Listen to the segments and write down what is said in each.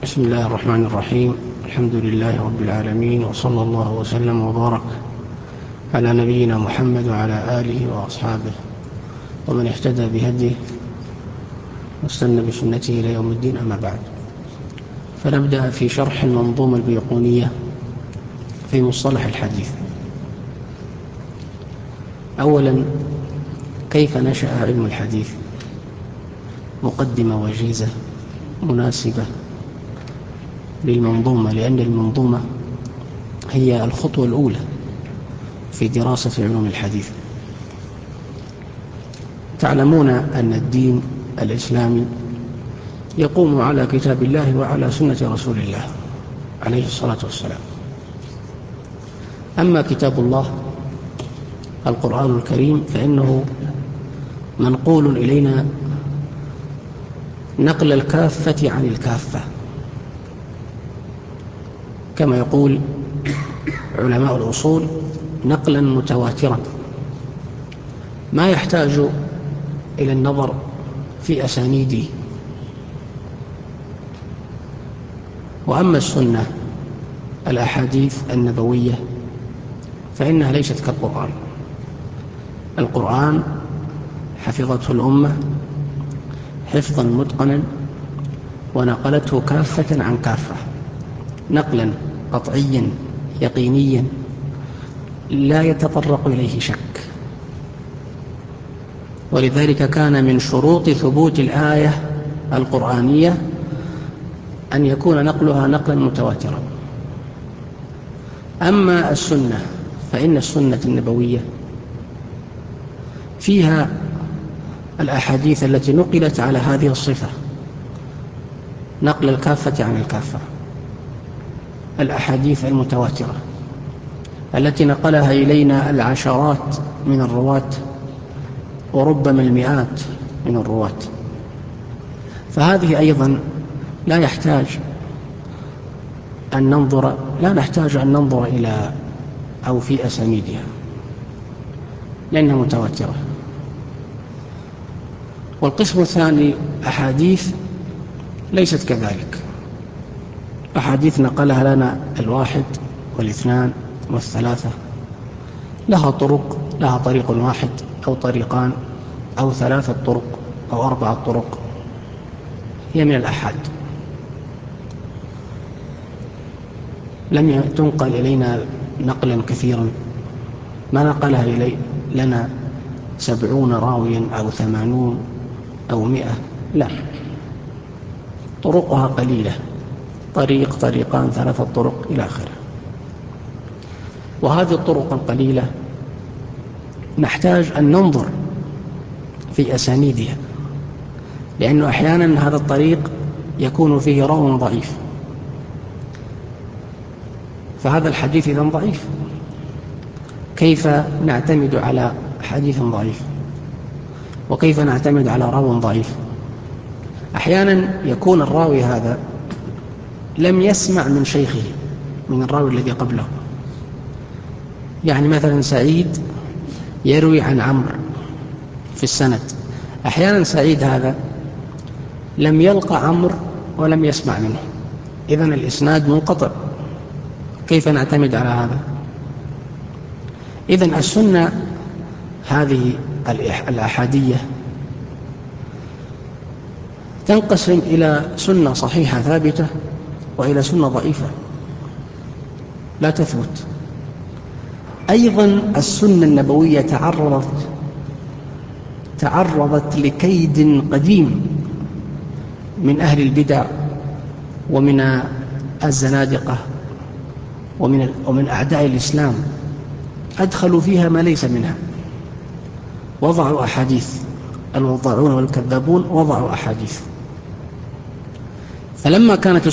بسم الله الرحمن الرحيم. الحمد لله رب العالمين، وصلى الله وسلم وبارك على نبينا محمد وعلى آله وأصحابه ومن اهتدى بهديه واستنى بسنته إلى يوم الدين، أما بعد. فنبدأ في شرح المنظومة البيقونية في مصطلح الحديث. أولا، كيف نشأ علم الحديث؟ مقدمة وجيزة مناسبة للمنظومة، لأن المنظومة هي الخطوة الأولى في دراسة علوم الحديث. تعلمون أن الدين الإسلامي يقوم على كتاب الله وعلى سنة رسول الله عليه الصلاة والسلام. أما كتاب الله القرآن الكريم فإنه منقول إلينا نقل الكافة عن الكافة، كما يقول علماء الأصول: نقلا متواترا، ما يحتاج إلى النظر في أسانيده. وأما السنة الأحاديث النبوية فإنها ليست كالقرآن. القرآن حفظته الأمة حفظا متقنا ونقلته كافة عن كافة، نقلا قطعيا يقينيا لا يتطرق إليه شك. ولذلك كان من شروط ثبوت الآية القرآنية أن يكون نقلها نقلا متواترا. أما السنة فإن السنة النبوية فيها الأحاديث التي نقلت على هذه الصفة، نقل الكافة عن الكافة. الأحاديث المتواترة التي نقلها إلينا العشرات من الرواة وربما المئات من الرواة، فهذه أيضا لا نحتاج أن ننظر إلى أو في أسانيدها لأنها متواترة. والقسم الثاني أحاديث ليست كذلك، أحاديث نقلها لنا الواحد والاثنان والثلاثة، لها طريق واحد أو طريقان أو 3 طرق أو 4 طرق، هي من الأحاد. لم تنقل إلينا نقلا كثيرا، ما نقلها لنا 70 راويا أو 80 أو 100، لا، طرقها قليلة، طريقان 3 طرق إلى آخره. وهذه الطرق القليلة نحتاج أن ننظر في أسانيدها، لأنه أحيانا هذا الطريق يكون فيه راو ضعيف، فهذا الحديث إذن ضعيف. كيف نعتمد على حديث ضعيف؟ وكيف نعتمد على راو ضعيف؟ أحيانا يكون الراوي هذا لم يسمع من شيخه، من الراوي الذي قبله. يعني مثلا سعيد يروي عن عمرو في السند، أحيانا سعيد هذا لم يلقى عمرو ولم يسمع منه، إذن الإسناد منقطع. كيف نعتمد على هذا؟ إذن السنة هذه الأحادية تنقسم إلى سنة صحيحة ثابتة وإلى سنة ضعيفة لا تثبت. أيضا السنة النبوية تعرضت لكيد قديم من أهل البدع ومن الزنادقة ومن أعداء الإسلام، أدخلوا فيها ما ليس منها، وضعوا أحاديث، الوضاعون والكذابون وضعوا أحاديث. فلما كانت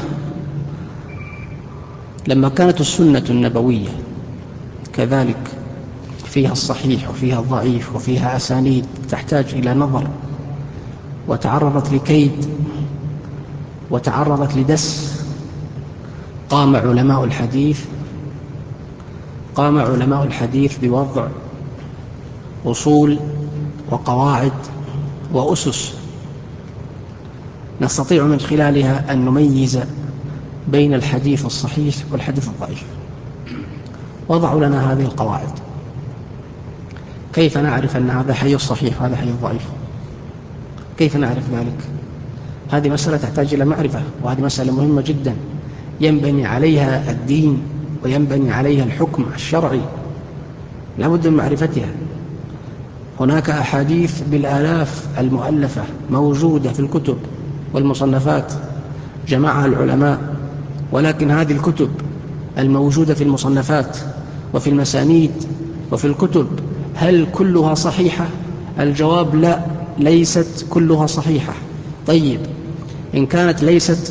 السنة النبوية كذلك فيها الصحيح وفيها الضعيف وفيها أسانيد تحتاج إلى نظر، وتعرضت لكيد وتعرضت لدس، قام علماء الحديث بوضع أصول وقواعد وأسس نستطيع من خلالها أن نميز بين الحديث الصحيح والحديث الضعيف. وضعوا لنا هذه القواعد. كيف نعرف أن هذا حديث صحيح وهذا حديث ضعيف؟ كيف نعرف ذلك؟ هذه مسألة تحتاج إلى معرفة، وهذه مسألة مهمة جدا ينبني عليها الدين وينبني عليها الحكم الشرعي، لا بد من معرفتها. هناك أحاديث بالآلاف المؤلفة موجودة في الكتب والمصنفات جمعها العلماء، ولكن هذه الكتب الموجودة في المصنفات وفي المسانيد وفي الكتب هل كلها صحيحة؟ الجواب لا، ليست كلها صحيحة. طيب، إن كانت ليست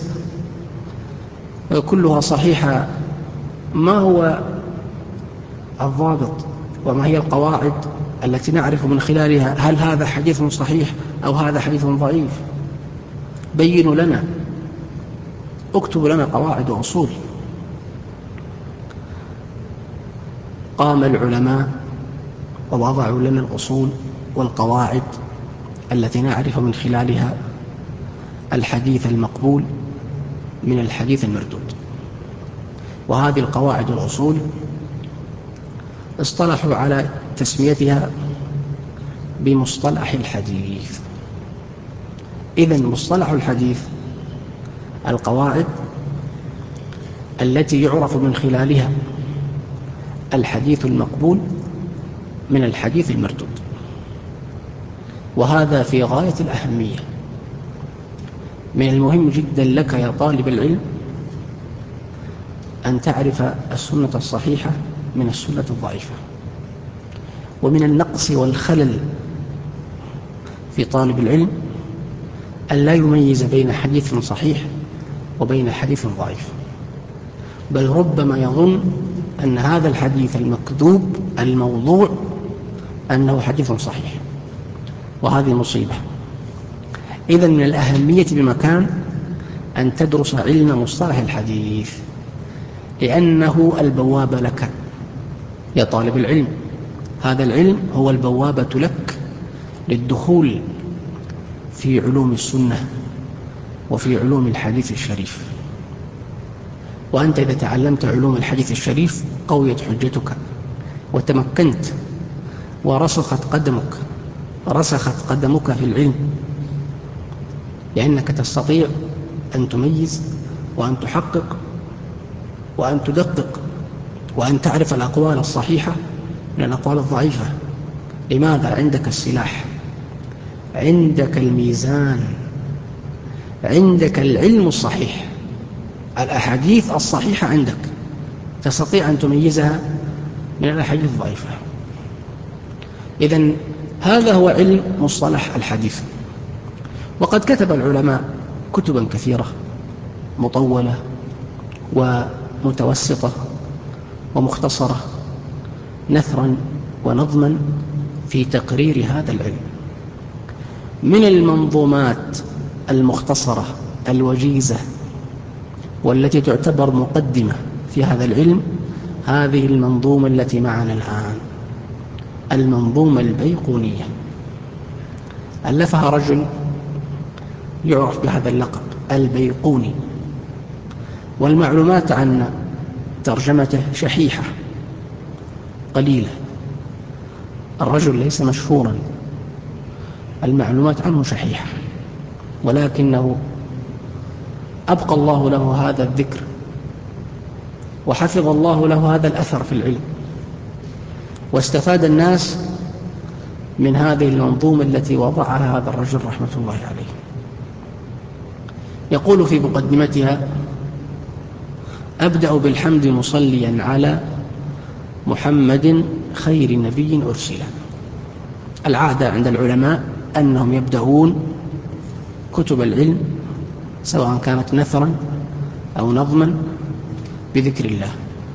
كلها صحيحة، ما هو الضابط وما هي القواعد التي نعرف من خلالها هل هذا حديث صحيح أو هذا حديث ضعيف؟ بينوا لنا، اكتبوا لنا قواعد وأصول. قام العلماء ووضعوا لنا الأصول والقواعد التي نعرف من خلالها الحديث المقبول من الحديث المردود. وهذه القواعد والأصول اصطلحوا على تسميتها بمصطلح الحديث. إذن مصطلح الحديث القواعد التي يعرف من خلالها الحديث المقبول من الحديث المردود. وهذا في غاية الأهمية. من المهم جدا لك يا طالب العلم أن تعرف السنة الصحيحة من السنة الضعيفة. ومن النقص والخلل في طالب العلم أن لا يميز بين حديث صحيح وبين حديث ضعيف، بل ربما يظن أن هذا الحديث المكذوب الموضوع أنه حديث صحيح، وهذه مصيبة. إذن من الأهمية بمكان أن تدرس علم مصطلح الحديث، لأنه البوابة لك يا طالب العلم. هذا العلم هو البوابة لك للدخول في علوم السنة وفي علوم الحديث الشريف. وأنت إذا تعلمت علوم الحديث الشريف قويت حجتك وتمكنت ورسخت قدمك في العلم، لأنك تستطيع أن تميز وأن تحقق وأن تدقق وأن تعرف الأقوال الصحيحة من الأقوال الضعيفة. لماذا؟ عندك السلاح، عندك الميزان، عندك العلم الصحيح، الأحاديث الصحيحة عندك، تستطيع أن تميزها من الأحاديث الضعيفة. إذن هذا هو علم مصطلح الحديث. وقد كتب العلماء كتبا كثيرة مطولة ومتوسطة ومختصرة نثرا ونظما في تقرير هذا العلم. من المنظومات المختصرة الوجيزة والتي تعتبر مقدمة في هذا العلم هذه المنظومة التي معنا الآن، المنظومة البيقونية، ألفها رجل يعرف بهذا اللقب البيقوني، والمعلومات عن ترجمته شحيحة قليلة. الرجل ليس مشهورا، المعلومات عنه شحيحة، ولكنه أبقى الله له هذا الذكر وحفظ الله له هذا الأثر في العلم، واستفاد الناس من هذه المنظومة التي وضعها هذا الرجل رحمة الله عليه. يقول في مقدمتها: أبدأ بالحمد مصليا على محمد خير نبي أرسل. العادة عند العلماء أنهم يبدأون كتب العلم سواء كانت نثرا أو نظما بذكر الله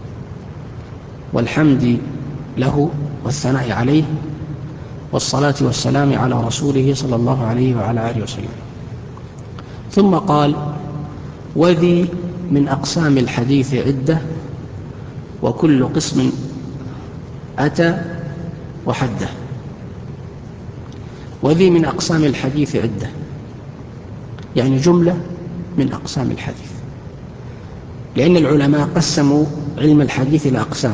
والحمد له والثناء عليه والصلاة والسلام على رسوله صلى الله عليه وعلى آله وسلم. ثم قال: وذي من أقسام الحديث عدة وكل قسم أتى وحده. وذي من أقسام الحديث عدة، يعني جملة من أقسام الحديث، لأن العلماء قسموا علم الحديث إلى أقسام،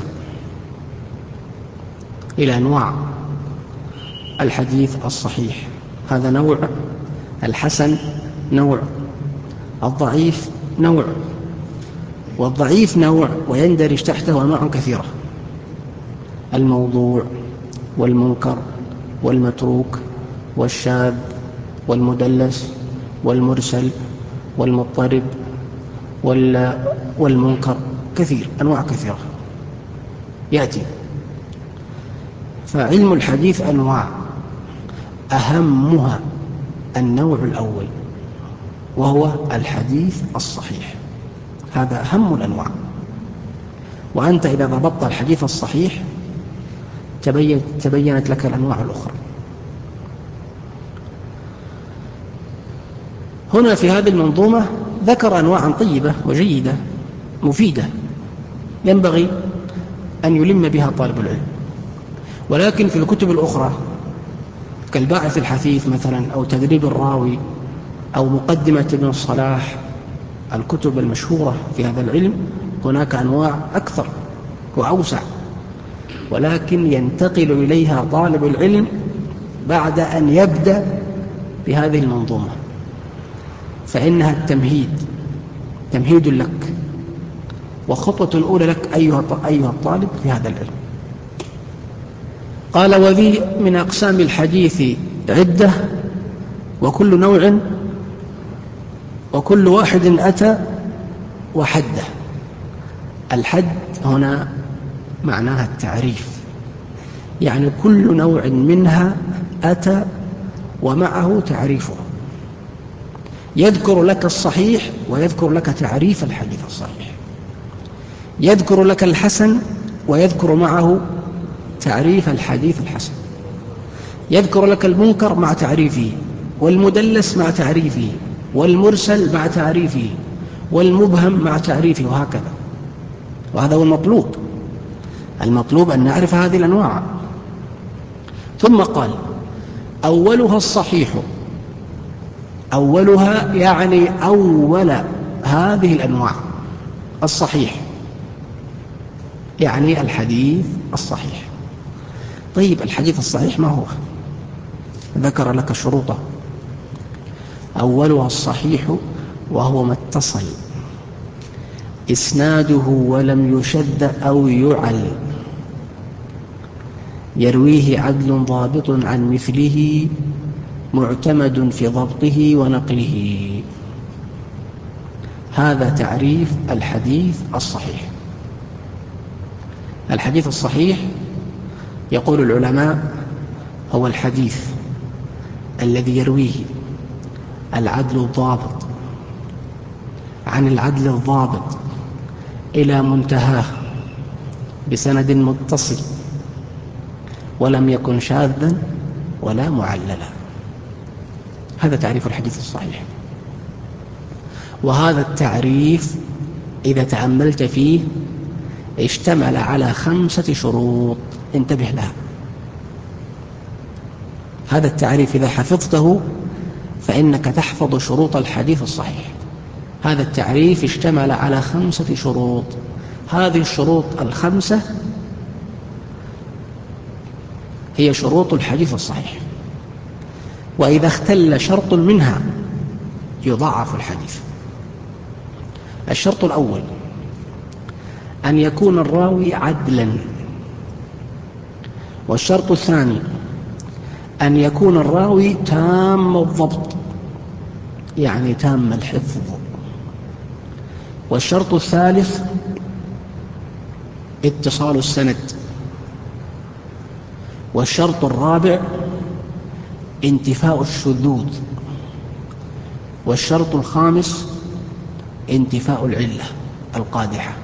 إلى أنواع. الحديث الصحيح هذا نوع، الحسن نوع، الضعيف نوع، والضعيف نوع ويندرج تحته أنواع كثيرة: الموضوع والمنكر والمتروك والشاذ والمدلس والمرسل والمضطرب والمنكر، كثير، أنواع كثيرة يأتي. فعلم الحديث أنواع، أهمها النوع الأول وهو الحديث الصحيح، هذا أهم الأنواع. وأنت إذا ضبطت الحديث الصحيح تبينت لك الأنواع الأخرى. هنا في هذه المنظومة ذكر أنواعا طيبة وجيدة مفيدة ينبغي أن يلم بها طالب العلم، ولكن في الكتب الأخرى كالباعث الحثيث مثلا، أو تدريب الراوي، أو مقدمة ابن الصلاح، الكتب المشهورة في هذا العلم، هناك أنواع أكثر وأوسع، ولكن ينتقل إليها طالب العلم بعد أن يبدأ بهذه المنظومة، فإنها التمهيد، تمهيد لك وخطوة أولى لك أيها الطالب في هذا العلم. قال: وذي من أقسام الحديث عدة، وكل نوع وكل واحد أتى وحده. الحد هنا معناها التعريف، يعني كل نوع منها أتى ومعه تعريفه، يذكر لك الصحيح ويذكر لك تعريف الحديث الصحيح، يذكر لك الحسن ويذكر معه تعريف الحديث الحسن، يذكر لك المنكر مع تعريفه، والمدلس مع تعريفه، والمرسل مع تعريفه، والمبهم مع تعريفه، وهكذا. وهذا هو المطلوب، المطلوب أن نعرف هذه الأنواع. ثم قال: أولها الصحيح، أولها يعني أول هذه الأنواع، الصحيح يعني الحديث الصحيح. طيب الحديث الصحيح ما هو؟ ذكر لك شروطه: أولها الصحيح وهو ما اتصل إسناده ولم يشد أو يعل، يرويه عدل ضابط عن مثله، معتمد في ضبطه ونقله. هذا تعريف الحديث الصحيح. الحديث الصحيح يقول العلماء هو الحديث الذي يرويه العدل الضابط عن العدل الضابط إلى منتهاه بسند متصل، ولم يكن شاذا ولا معللا. هذا تعريف الحديث الصحيح. وهذا التعريف إذا تأملت فيه اشتمل على 5 شروط، انتبه لها. هذا التعريف إذا حفظته فإنك تحفظ شروط الحديث الصحيح. هذا التعريف اشتمل على 5 شروط، هذه الشروط ال5 هي شروط الحديث الصحيح، وإذا اختل شرط منها يضعف الحديث. الشرط الأول أن يكون الراوي عدلا، والشرط الثاني أن يكون الراوي تام الضبط يعني تام الحفظ، والشرط الثالث اتصال السند، والشرط الرابع انتفاء الشذوذ، والشرط الخامس انتفاء العلة القادحة.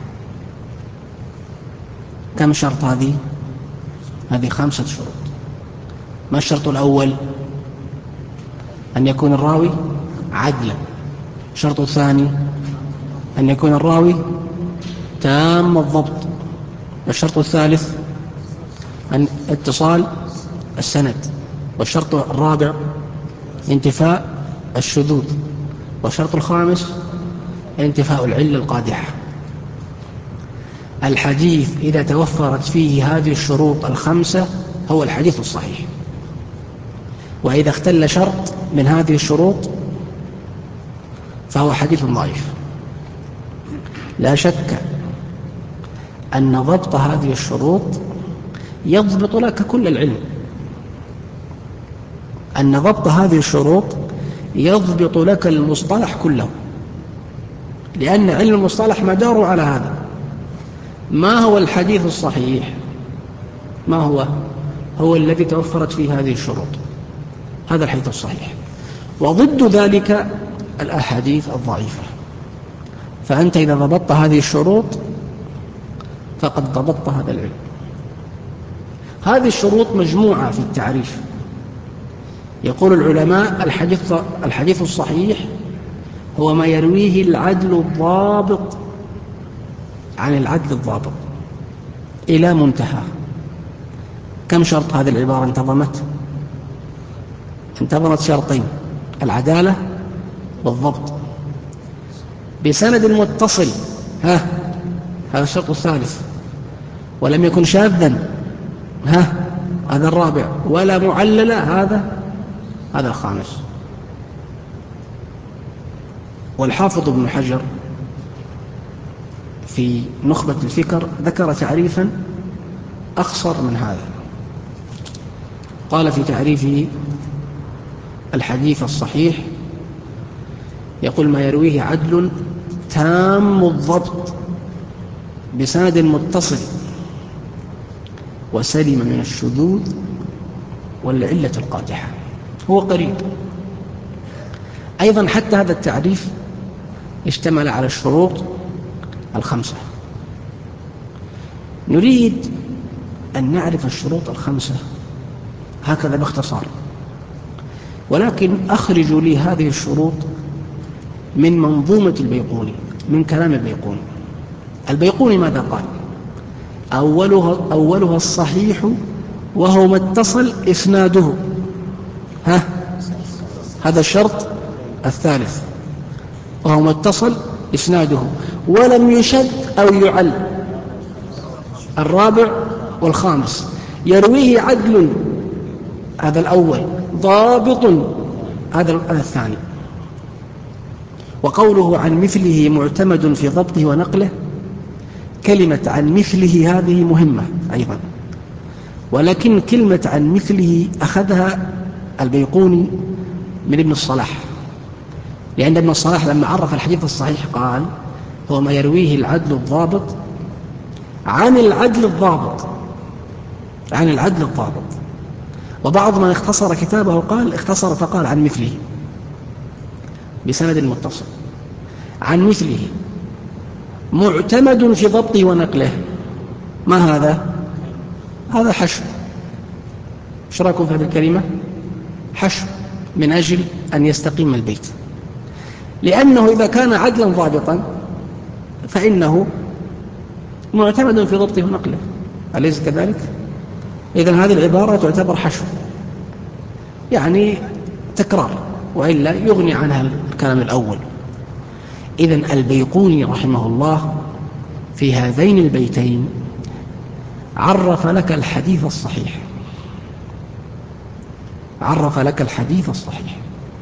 كم شرط هذه؟ هذه 5 شروط. ما الشرط الأول؟ أن يكون الراوي عدلا. الشرط الثاني أن يكون الراوي تام الضبط. والشرط الثالث أن اتصال السند. والشرط الرابع انتفاء الشذوذ. والشرط الخامس انتفاء العلة القادحة. الحديث إذا توفرت فيه هذه الشروط الخمسة هو الحديث الصحيح، وإذا اختل شرط من هذه الشروط فهو حديث ضعيف. لا شك أن ضبط هذه الشروط يضبط لك كل العلم، أن ضبط هذه الشروط يضبط لك المصطلح كله، لأن علم المصطلح مداره على هذا. ما هو الحديث الصحيح؟ ما هو؟ هو الذي توفرت فيه هذه الشروط، هذا الحديث الصحيح. وضد ذلك الأحاديث الضعيفة. فأنت إذا ضبطت هذه الشروط فقد ضبطت هذا العلم. هذه الشروط مجموعة في التعريف. يقول العلماء الحديث الصحيح هو ما يرويه العدل الضابط عن العدل الضابط إلى منتهى. كم شرط هذه العبارة انتظمت؟ انتظمت شرطين: العدالة والضبط بسند متصل، هذا الشرط الثالث، ولم يكن شاذا، هذا الرابع، ولا معللة، هذا الخامس. والحافظ ابن حجر في نخبة الفكر ذكر تعريفا أقصر من هذا. قال في تعريفه: الحديث الصحيح يقول ما يرويه عدل تام الضبط بسند متصل وسلم من الشذوذ والعلة القادحة. هو قريب. أيضا حتى هذا التعريف اشتمل على الشروط الخمسة. نريد أن نعرف الشروط الخمسة هكذا باختصار، ولكن أخرجوا لي هذه الشروط من منظومة البيقوني، من كلام البيقوني. البيقوني ماذا قال؟ أولها الصحيح وهو ما اتصل إسناده، هذا الشرط الثالث، وهو ما اتصل إسناده ولم يشد أو يعل. الرابع والخامس يرويه عدل، هذا الأول، ضابط، هذا الثاني. وقوله عن مثله معتمد في ضبطه ونقله، كلمة عن مثله هذه مهمة أيضا، ولكن كلمة عن مثله أخذها البيقوني من ابن الصلاح، لأن ابن الصلاح لما عرف الحديث الصحيح قال هو ما يرويه العدل الضابط عن العدل الضابط، عن العدل الضابط. وبعض من اختصر كتابه اختصر فقال عن مثله بسند متصل، عن مثله معتمد في ضبطه ونقله. ما هذا حشو. ايش رايكم في هذه الكلمة؟ حشو من أجل أن يستقيم البيت، لأنه إذا كان عدلا ضابطا فإنه معتمد في ضبطه ونقله، أليس كذلك؟ إذن هذه العبارة تعتبر حشو، يعني تكرار، وإلا يغني عنها الكلام الأول. إذن البيقوني رحمه الله في هذين البيتين عرف لك الحديث الصحيح، عرف لك الحديث الصحيح.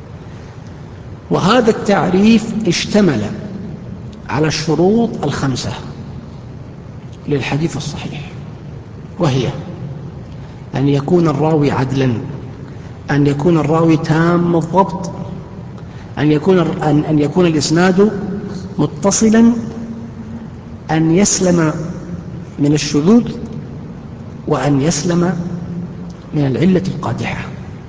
وهذا التعريف اشتمل على الشروط الخمسة للحديث الصحيح، وهي أن يكون الراوي عدلا، أن يكون الراوي تام الضبط، أن يكون الإسناد متصلا، أن يسلم من الشذوذ، وأن يسلم من العلة القادحة.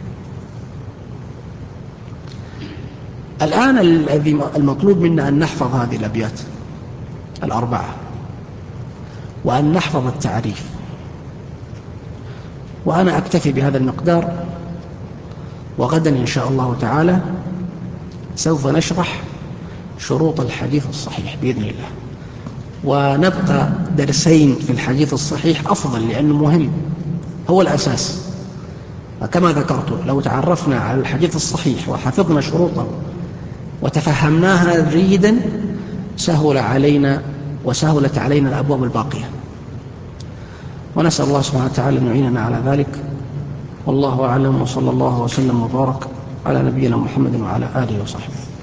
الآن الذي المطلوب منا أن نحفظ هذه الأبيات الأربعة، وأن نحفظ التعريف. وأنا أكتفي بهذا المقدار، وغدا إن شاء الله تعالى سوف نشرح شروط الحديث الصحيح بإذن الله، ونبقى درسين في الحديث الصحيح أفضل، لأنه مهم، هو الأساس. وكما ذكرت لو تعرفنا على الحديث الصحيح وحفظنا شروطه وتفهمناها جيدا سهل علينا وسهلت علينا الأبواب الباقية. ونسأل الله سبحانه وتعالى أن يعيننا على ذلك. والله أعلم، وصلى الله وسلم وبارك على نبينا محمد وعلى آله وصحبه.